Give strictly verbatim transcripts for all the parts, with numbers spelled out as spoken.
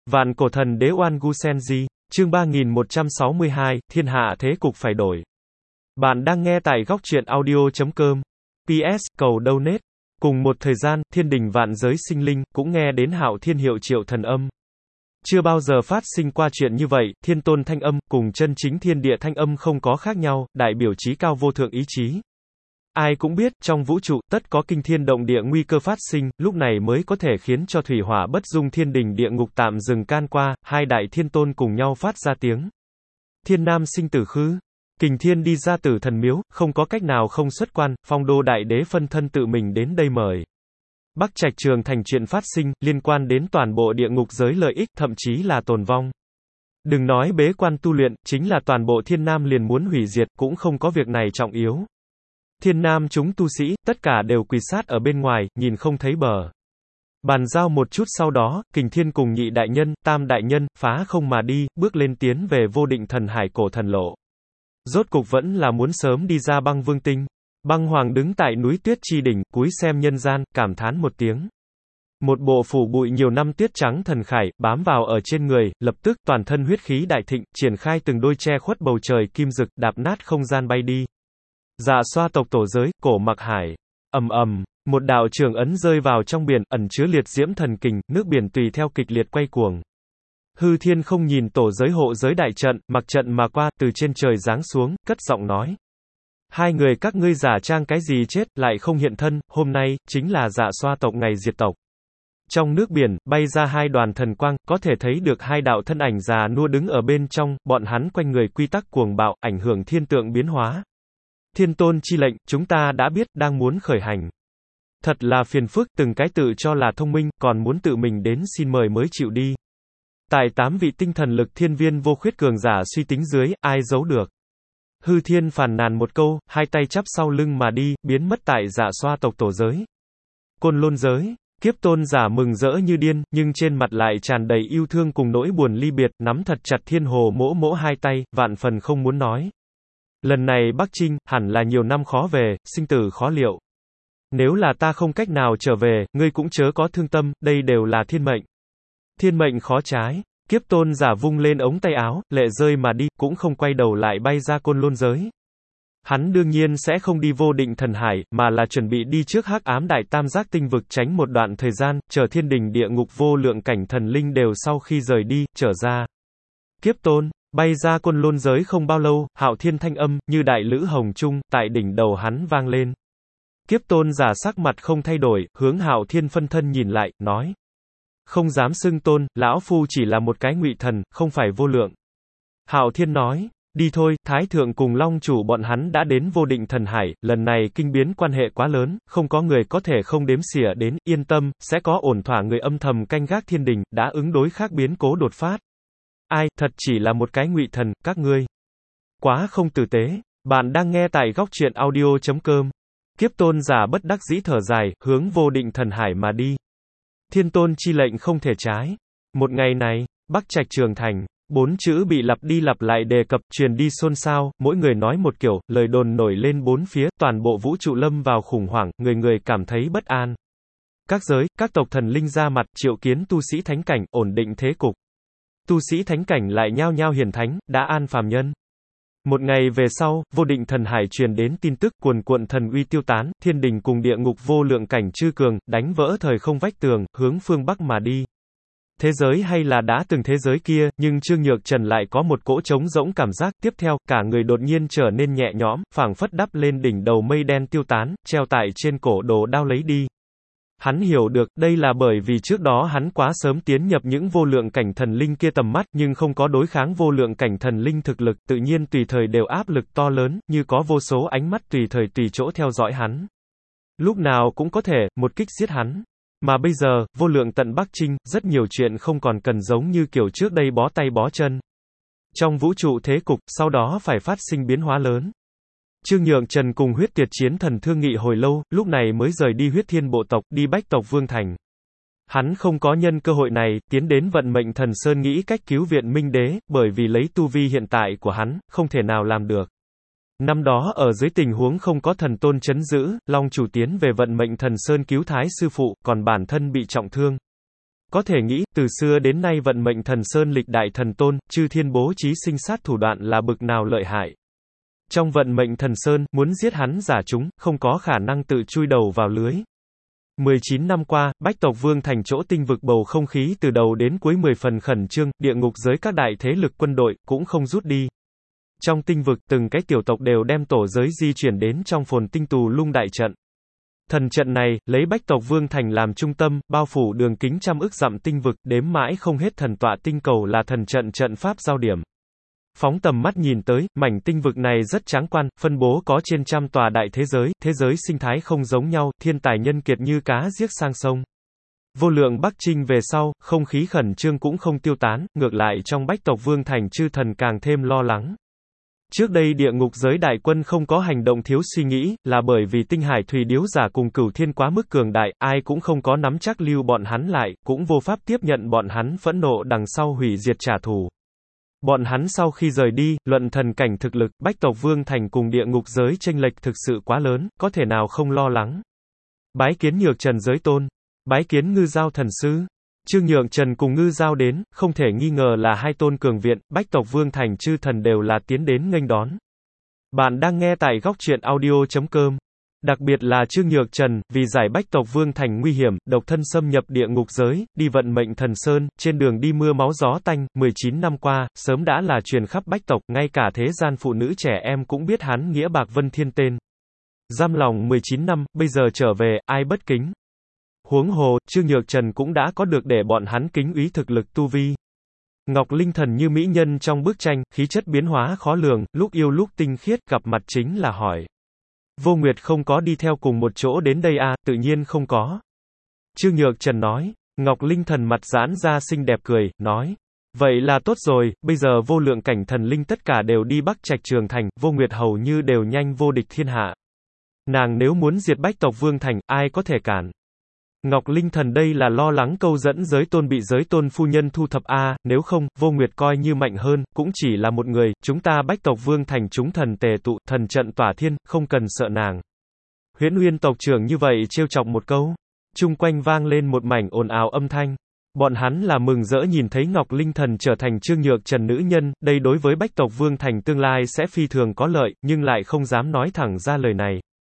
Vạn cổ thần đế Oan Gu Senji, chương ba nghìn một trăm sáu mươi hai, thiên hạ thế cục phải đổi. Bạn đang nghe tại góc truyện audio chấm com. pê ét, cầu donate. Cùng một thời gian, thiên đình vạn giới sinh linh, cũng nghe đến Hạo Thiên hiệu triệu thần âm. Chưa bao giờ phát sinh qua chuyện như vậy, thiên tôn thanh âm, cùng chân chính thiên địa thanh âm không có khác nhau, đại biểu chí cao vô thượng ý chí. Ai cũng biết, trong vũ trụ, tất có kinh thiên động địa nguy cơ phát sinh, lúc này mới có thể khiến cho thủy hỏa bất dung thiên đình địa ngục tạm dừng can qua, hai đại thiên tôn cùng nhau phát ra tiếng. Thiên nam sinh tử khứ. Kình thiên đi ra tử thần miếu, không có cách nào không xuất quan, phong đô đại đế phân thân tự mình đến đây mời. Bắc Trạch Trường Thành chuyện phát sinh, liên quan đến toàn bộ địa ngục giới lợi ích, thậm chí là tồn vong. Đừng nói bế quan tu luyện, chính là toàn bộ thiên nam liền muốn hủy diệt, cũng không có việc này trọng yếu. Thiên nam chúng tu sĩ, tất cả đều quỳ sát ở bên ngoài, nhìn không thấy bờ. Bàn giao một chút sau đó, Kình Thiên cùng nhị đại nhân, tam đại nhân, phá không mà đi, bước lên tiến về vô định thần hải cổ thần lộ. Rốt cục vẫn là muốn sớm đi ra băng vương tinh. Băng hoàng đứng tại núi tuyết chi đỉnh, cúi xem nhân gian, cảm thán một tiếng. Một bộ phủ bụi nhiều năm tuyết trắng thần khải, bám vào ở trên người, lập tức, toàn thân huyết khí đại thịnh, triển khai từng đôi che khuất bầu trời kim rực, đạp nát không gian bay đi. Dạ xoa tộc tổ giới, cổ mặc hải. Ầm ầm, một đạo trường ấn rơi vào trong biển, ẩn chứa liệt diễm thần kình, nước biển tùy theo kịch liệt quay cuồng. Hư Thiên không nhìn tổ giới hộ giới đại trận, mặc trận mà qua, từ trên trời giáng xuống, cất giọng nói. Hai người các ngươi giả trang cái gì chết, lại không hiện thân, hôm nay, chính là dạ xoa tộc ngày diệt tộc. Trong nước biển, bay ra hai đoàn thần quang, có thể thấy được hai đạo thân ảnh già nua đứng ở bên trong, bọn hắn quanh người quy tắc cuồng bạo, ảnh hưởng thiên tượng biến hóa. Thiên tôn chi lệnh, chúng ta đã biết, đang muốn khởi hành. Thật là phiền phức, từng cái tự cho là thông minh, còn muốn tự mình đến xin mời mới chịu đi. Tại tám vị tinh thần lực thiên viên vô khuyết cường giả suy tính dưới, ai giấu được. Hư Thiên phàn nàn một câu, hai tay chắp sau lưng mà đi, biến mất tại dạ xoa tộc tổ giới. Côn Lôn giới, Kiếp tôn giả mừng rỡ như điên, nhưng trên mặt lại tràn đầy yêu thương cùng nỗi buồn ly biệt, nắm thật chặt thiên hồ mỗ mỗ hai tay, vạn phần không muốn nói. Lần này Bắc Trinh, hẳn là nhiều năm khó về, sinh tử khó liệu. Nếu là ta không cách nào trở về, ngươi cũng chớ có thương tâm, đây đều là thiên mệnh. Thiên mệnh khó trái. Kiếp tôn giả vung lên ống tay áo, lệ rơi mà đi, cũng không quay đầu lại bay ra Côn Lôn giới. Hắn đương nhiên sẽ không đi vô định thần hải, mà là chuẩn bị đi trước hắc ám đại tam giác tinh vực tránh một đoạn thời gian, chờ thiên đình địa ngục vô lượng cảnh thần linh đều sau khi rời đi, trở ra. Kiếp tôn, bay ra Côn Lôn giới không bao lâu, Hạo Thiên thanh âm, như đại lữ hồng trung, tại đỉnh đầu hắn vang lên. Kiếp tôn giả sắc mặt không thay đổi, hướng Hạo Thiên phân thân nhìn lại, nói. Không dám xưng tôn, lão phu chỉ là một cái ngụy thần, không phải vô lượng. Hạo Thiên nói, đi thôi, Thái Thượng cùng Long Chủ bọn hắn đã đến vô định thần hải, lần này kinh biến quan hệ quá lớn, không có người có thể không đếm xỉa đến, yên tâm, sẽ có ổn thỏa người âm thầm canh gác thiên đình, đã ứng đối khác biến cố đột phát. Ai, thật chỉ là một cái ngụy thần, các ngươi. Quá không tử tế. Bạn đang nghe tại góc truyện audio chấm com. Kiếp tôn giả bất đắc dĩ thở dài, hướng vô định thần hải mà đi. Thiên tôn chi lệnh không thể trái. Một ngày này, Bắc Trạch Trường Thành, bốn chữ bị lặp đi lặp lại đề cập, truyền đi xôn xao, mỗi người nói một kiểu, lời đồn nổi lên bốn phía, toàn bộ vũ trụ lâm vào khủng hoảng, người người cảm thấy bất an. Các giới, các tộc thần linh ra mặt, triệu kiến tu sĩ thánh cảnh, ổn định thế cục. Tu sĩ thánh cảnh lại nhao nhao hiển thánh, đã an phàm nhân. Một ngày về sau, vô định thần hải truyền đến tin tức cuồn cuộn thần uy tiêu tán, thiên đình cùng địa ngục vô lượng cảnh chư cường, đánh vỡ thời không vách tường, hướng phương Bắc mà đi. Thế giới hay là đã từng thế giới kia, nhưng Trương Nhược Trần lại có một cỗ trống rỗng cảm giác, tiếp theo, cả người đột nhiên trở nên nhẹ nhõm, phảng phất đắp lên đỉnh đầu mây đen tiêu tán, treo tại trên cổ đồ đao lấy đi. Hắn hiểu được, đây là bởi vì trước đó hắn quá sớm tiến nhập những vô lượng cảnh thần linh kia tầm mắt, nhưng không có đối kháng vô lượng cảnh thần linh thực lực, tự nhiên tùy thời đều áp lực to lớn, như có vô số ánh mắt tùy thời tùy chỗ theo dõi hắn. Lúc nào cũng có thể, một kích giết hắn. Mà bây giờ, vô lượng tận Bắc Trinh, rất nhiều chuyện không còn cần giống như kiểu trước đây bó tay bó chân. Trong vũ trụ thế cục, sau đó phải phát sinh biến hóa lớn. Trương Nhượng Trần cùng huyết tiệt chiến thần thương nghị hồi lâu, lúc này mới rời đi huyết thiên bộ tộc, đi bách tộc Vương Thành. Hắn không có nhân cơ hội này, tiến đến vận mệnh thần sơn nghĩ cách cứu viện Minh Đế, bởi vì lấy tu vi hiện tại của hắn, không thể nào làm được. Năm đó ở dưới tình huống không có thần tôn chấn giữ, Long Chủ tiến về vận mệnh thần sơn cứu Thái sư phụ, còn bản thân bị trọng thương. Có thể nghĩ, từ xưa đến nay vận mệnh thần sơn lịch đại thần tôn, chư thiên bố trí sinh sát thủ đoạn là bực nào lợi hại. Trong vận mệnh thần sơn, muốn giết hắn giả chúng, không có khả năng tự chui đầu vào lưới. mười chín năm qua, Bách tộc Vương thành chỗ tinh vực bầu không khí từ đầu đến cuối mười phần khẩn trương, địa ngục giới các đại thế lực quân đội, cũng không rút đi. Trong tinh vực, từng cái tiểu tộc đều đem tổ giới di chuyển đến trong phồn tinh tù lung đại trận. Thần trận này, lấy Bách tộc Vương thành làm trung tâm, bao phủ đường kính trăm ức dặm tinh vực, đếm mãi không hết thần tọa tinh cầu là thần trận trận pháp giao điểm. Phóng tầm mắt nhìn tới, mảnh tinh vực này rất tráng quan, phân bố có trên trăm tòa đại thế giới, thế giới sinh thái không giống nhau, thiên tài nhân kiệt như cá giết sang sông. Vô lượng Bắc Trinh về sau, không khí khẩn trương cũng không tiêu tán, ngược lại trong Bách tộc Vương thành chư thần càng thêm lo lắng. Trước đây địa ngục giới đại quân không có hành động thiếu suy nghĩ, là bởi vì tinh hải thủy điếu giả cùng cửu thiên quá mức cường đại, ai cũng không có nắm chắc lưu bọn hắn lại, cũng vô pháp tiếp nhận bọn hắn phẫn nộ đằng sau hủy diệt trả thù. Bọn hắn sau khi rời đi, luận thần cảnh thực lực, Bách tộc Vương thành cùng địa ngục giới chênh lệch thực sự quá lớn, có thể nào không lo lắng. Bái kiến Nhược Trần giới tôn, bái kiến Ngư Giao thần sư. Trương Nhược Trần cùng Ngư Giao đến, không thể nghi ngờ là hai tôn cường viện, Bách tộc Vương thành chư thần đều là tiến đến nghênh đón. Bạn đang nghe tại góc truyện audio chấm com. Đặc biệt là Trương Nhược Trần, vì giải Bách tộc Vương thành nguy hiểm, độc thân xâm nhập địa ngục giới, đi vận mệnh thần sơn, trên đường đi mưa máu gió tanh, mười chín năm qua, sớm đã là truyền khắp Bách tộc, ngay cả thế gian phụ nữ trẻ em cũng biết hắn nghĩa bạc vân thiên tên. Giam lòng mười chín năm, bây giờ trở về, ai bất kính. Huống hồ, Trương Nhược Trần cũng đã có được để bọn hắn kính úy thực lực tu vi. Ngọc Linh thần như mỹ nhân trong bức tranh, khí chất biến hóa khó lường, lúc yêu lúc tinh khiết, gặp mặt chính là hỏi. Vô Nguyệt không có đi theo cùng một chỗ đến đây à, tự nhiên không có. Trương Nhược Trần nói. Ngọc Linh thần mặt giãn ra xinh đẹp cười, nói. Vậy là tốt rồi, bây giờ vô lượng cảnh thần linh tất cả đều đi Bắc Trạch Trường Thành, Vô Nguyệt hầu như đều nhanh vô địch thiên hạ. Nàng nếu muốn diệt Bách tộc Vương thành, ai có thể cản. Ngọc Linh thần đây là lo lắng câu dẫn giới tôn bị giới tôn phu nhân thu thập a, à, nếu không, Vô Nguyệt coi như mạnh hơn, cũng chỉ là một người, chúng ta Bách tộc Vương thành chúng thần tề tụ, thần trận tỏa thiên, không cần sợ nàng. Huyễn Uyên tộc trưởng như vậy trêu chọc một câu, chung quanh vang lên một mảnh ồn ào âm thanh. Bọn hắn là mừng rỡ nhìn thấy Ngọc Linh thần trở thành Trương Nhược Trần nữ nhân, đây đối với Bách tộc Vương thành tương lai sẽ phi thường có lợi, nhưng lại không dám nói thẳng ra lời này.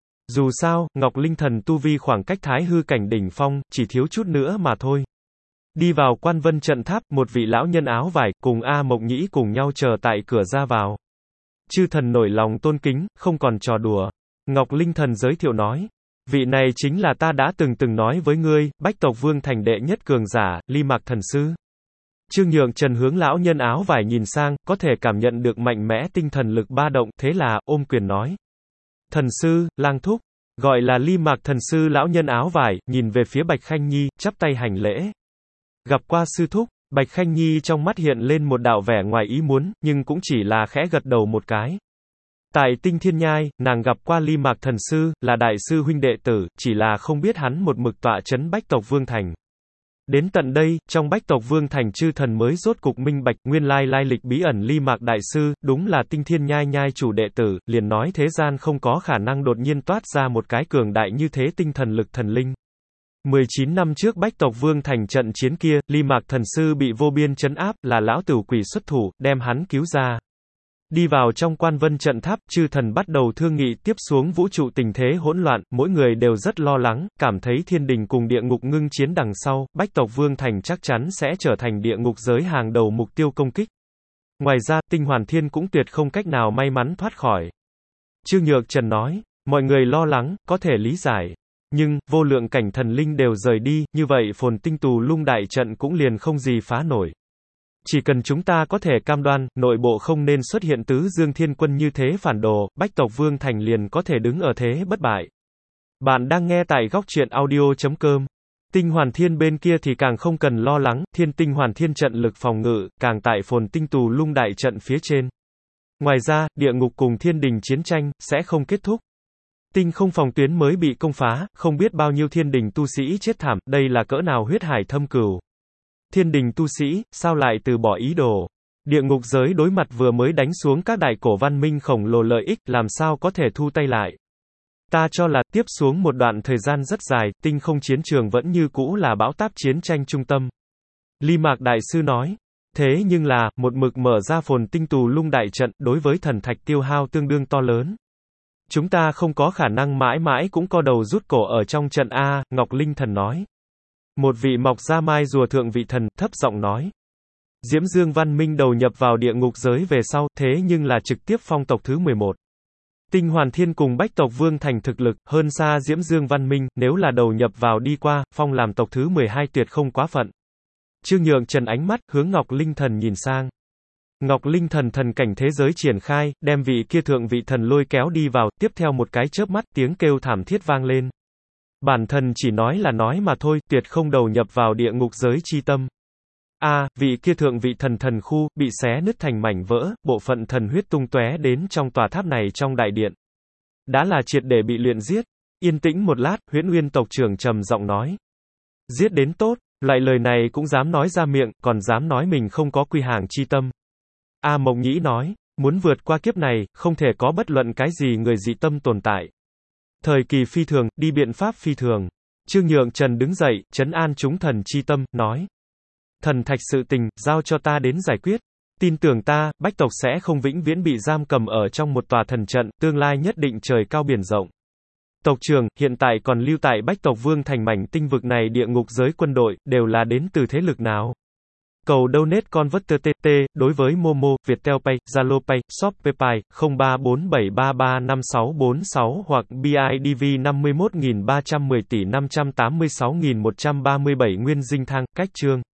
Dù sao, Ngọc Linh thần tu vi khoảng cách thái hư cảnh đỉnh phong, chỉ thiếu chút nữa mà thôi. Đi vào Quan Vân trận tháp, một vị lão nhân áo vải, cùng A Mộc Nhĩ cùng nhau chờ tại cửa ra vào. Chư thần nổi lòng tôn kính, không còn trò đùa. Ngọc Linh thần giới thiệu nói. Vị này chính là ta đã từng từng nói với ngươi, Bách tộc Vương thành đệ nhất cường giả, Ly Mạc thần sư. Trương Nhược Trần hướng lão nhân áo vải nhìn sang, có thể cảm nhận được mạnh mẽ tinh thần lực ba động, thế là, ôm quyền nói. Thần sư, lang thúc, gọi là Ly Mạc thần sư lão nhân áo vải, nhìn về phía Bạch Khanh Nhi, chắp tay hành lễ. Gặp qua sư thúc, Bạch Khanh Nhi trong mắt hiện lên một đạo vẻ ngoài ý muốn, nhưng cũng chỉ là khẽ gật đầu một cái. Tại Tinh Thiên Nhai, nàng gặp qua Ly Mạc thần sư, là đại sư huynh đệ tử, chỉ là không biết hắn một mực tọa trấn Bách tộc Vương thành. Đến tận đây, trong Bách tộc Vương thành chư thần mới rốt cục minh bạch, nguyên lai lai lịch bí ẩn Ly Mạc đại sư, đúng là Tinh Thiên Nhai Nhai chủ đệ tử, liền nói thế gian không có khả năng đột nhiên toát ra một cái cường đại như thế tinh thần lực thần linh. mười chín năm trước Bách tộc Vương thành trận chiến kia, Ly Mạc thần sư bị vô biên trấn áp, là lão tử quỷ xuất thủ, đem hắn cứu ra. Đi vào trong Quan Vân trận tháp, chư thần bắt đầu thương nghị tiếp xuống vũ trụ tình thế hỗn loạn, mỗi người đều rất lo lắng, cảm thấy thiên đình cùng địa ngục ngưng chiến đằng sau, Bách tộc Vương thành chắc chắn sẽ trở thành địa ngục giới hàng đầu mục tiêu công kích. Ngoài ra, Tinh Hoàn Thiên cũng tuyệt không cách nào may mắn thoát khỏi. Trương Nhược Trần nói, mọi người lo lắng, có thể lý giải. Nhưng, vô lượng cảnh thần linh đều rời đi, như vậy phồn tinh tù lung đại trận cũng liền không gì phá nổi. Chỉ cần chúng ta có thể cam đoan, nội bộ không nên xuất hiện tứ dương thiên quân như thế phản đồ, Bách tộc Vương thành liền có thể đứng ở thế bất bại. Bạn đang nghe tại góc truyện audio chấm com. Tinh Hoàn Thiên bên kia thì càng không cần lo lắng, Thiên Tinh Hoàn Thiên trận lực phòng ngự, càng tại phồn tinh tù lung đại trận phía trên. Ngoài ra, địa ngục cùng thiên đình chiến tranh, sẽ không kết thúc. Tinh không phòng tuyến mới bị công phá, không biết bao nhiêu thiên đình tu sĩ chết thảm, đây là cỡ nào huyết hải thâm cừu. Thiên đình tu sĩ, sao lại từ bỏ ý đồ? Địa ngục giới đối mặt vừa mới đánh xuống các đại cổ văn minh khổng lồ lợi ích, làm sao có thể thu tay lại? Ta cho là, tiếp xuống một đoạn thời gian rất dài, tinh không chiến trường vẫn như cũ là bão táp chiến tranh trung tâm. Ly Mạc Đại Sư nói. Thế nhưng là, một mực mở ra phồn tinh tù lung đại trận, đối với thần thạch tiêu hao tương đương to lớn. Chúng ta không có khả năng mãi mãi cũng co đầu rút cổ ở trong trận A, Ngọc Linh Thần nói. Một vị mọc ra mai rùa thượng vị thần, thấp giọng nói. Diễm Dương Văn Minh đầu nhập vào địa ngục giới về sau, thế nhưng là trực tiếp phong tộc thứ mười một. Tinh Hoàn Thiên cùng Bách tộc Vương thành thực lực, hơn xa Diễm Dương Văn Minh, nếu là đầu nhập vào đi qua, phong làm tộc thứ mười hai tuyệt không quá phận. Trương Nhượng Trần ánh mắt, hướng Ngọc Linh Thần nhìn sang. Ngọc Linh Thần thần cảnh thế giới triển khai, đem vị kia thượng vị thần lôi kéo đi vào, tiếp theo một cái chớp mắt, tiếng kêu thảm thiết vang lên. Bản thần chỉ nói là nói mà thôi, tuyệt không đầu nhập vào địa ngục giới chi tâm. A, à, vị kia thượng vị thần thần khu, bị xé nứt thành mảnh vỡ, bộ phận thần huyết tung tóe đến trong tòa tháp này trong đại điện. Đã là triệt để bị luyện giết. Yên tĩnh một lát, Huyễn Uyên tộc trưởng trầm giọng nói. Giết đến tốt, loại lời này cũng dám nói ra miệng, còn dám nói mình không có quy hàng chi tâm. A Mộng Nhĩ nói, muốn vượt qua kiếp này, không thể có bất luận cái gì người dị tâm tồn tại. Thời kỳ phi thường, đi biện pháp phi thường. Trương Nhượng Trần đứng dậy, trấn an chúng thần chi tâm, nói. Thần thạch sự tình, giao cho ta đến giải quyết. Tin tưởng ta, Bách tộc sẽ không vĩnh viễn bị giam cầm ở trong một tòa thần trận, tương lai nhất định trời cao biển rộng. Tộc trưởng, hiện tại còn lưu tại Bách tộc Vương thành mảnh tinh vực này địa ngục giới quân đội, đều là đến từ thế lực nào? Cầu donate converter tê tê, đối với Momo, Viettel Pay, Zalo Pay, Shopee Pay, không ba bốn bảy ba ba năm sáu bốn sáu hoặc bê i đê vê năm mươi mốt nghìn ba trăm mười tỷ năm trăm tám mươi sáu nghìn một trăm ba mươi bảy Nguyên Dinh Thang, cách chương.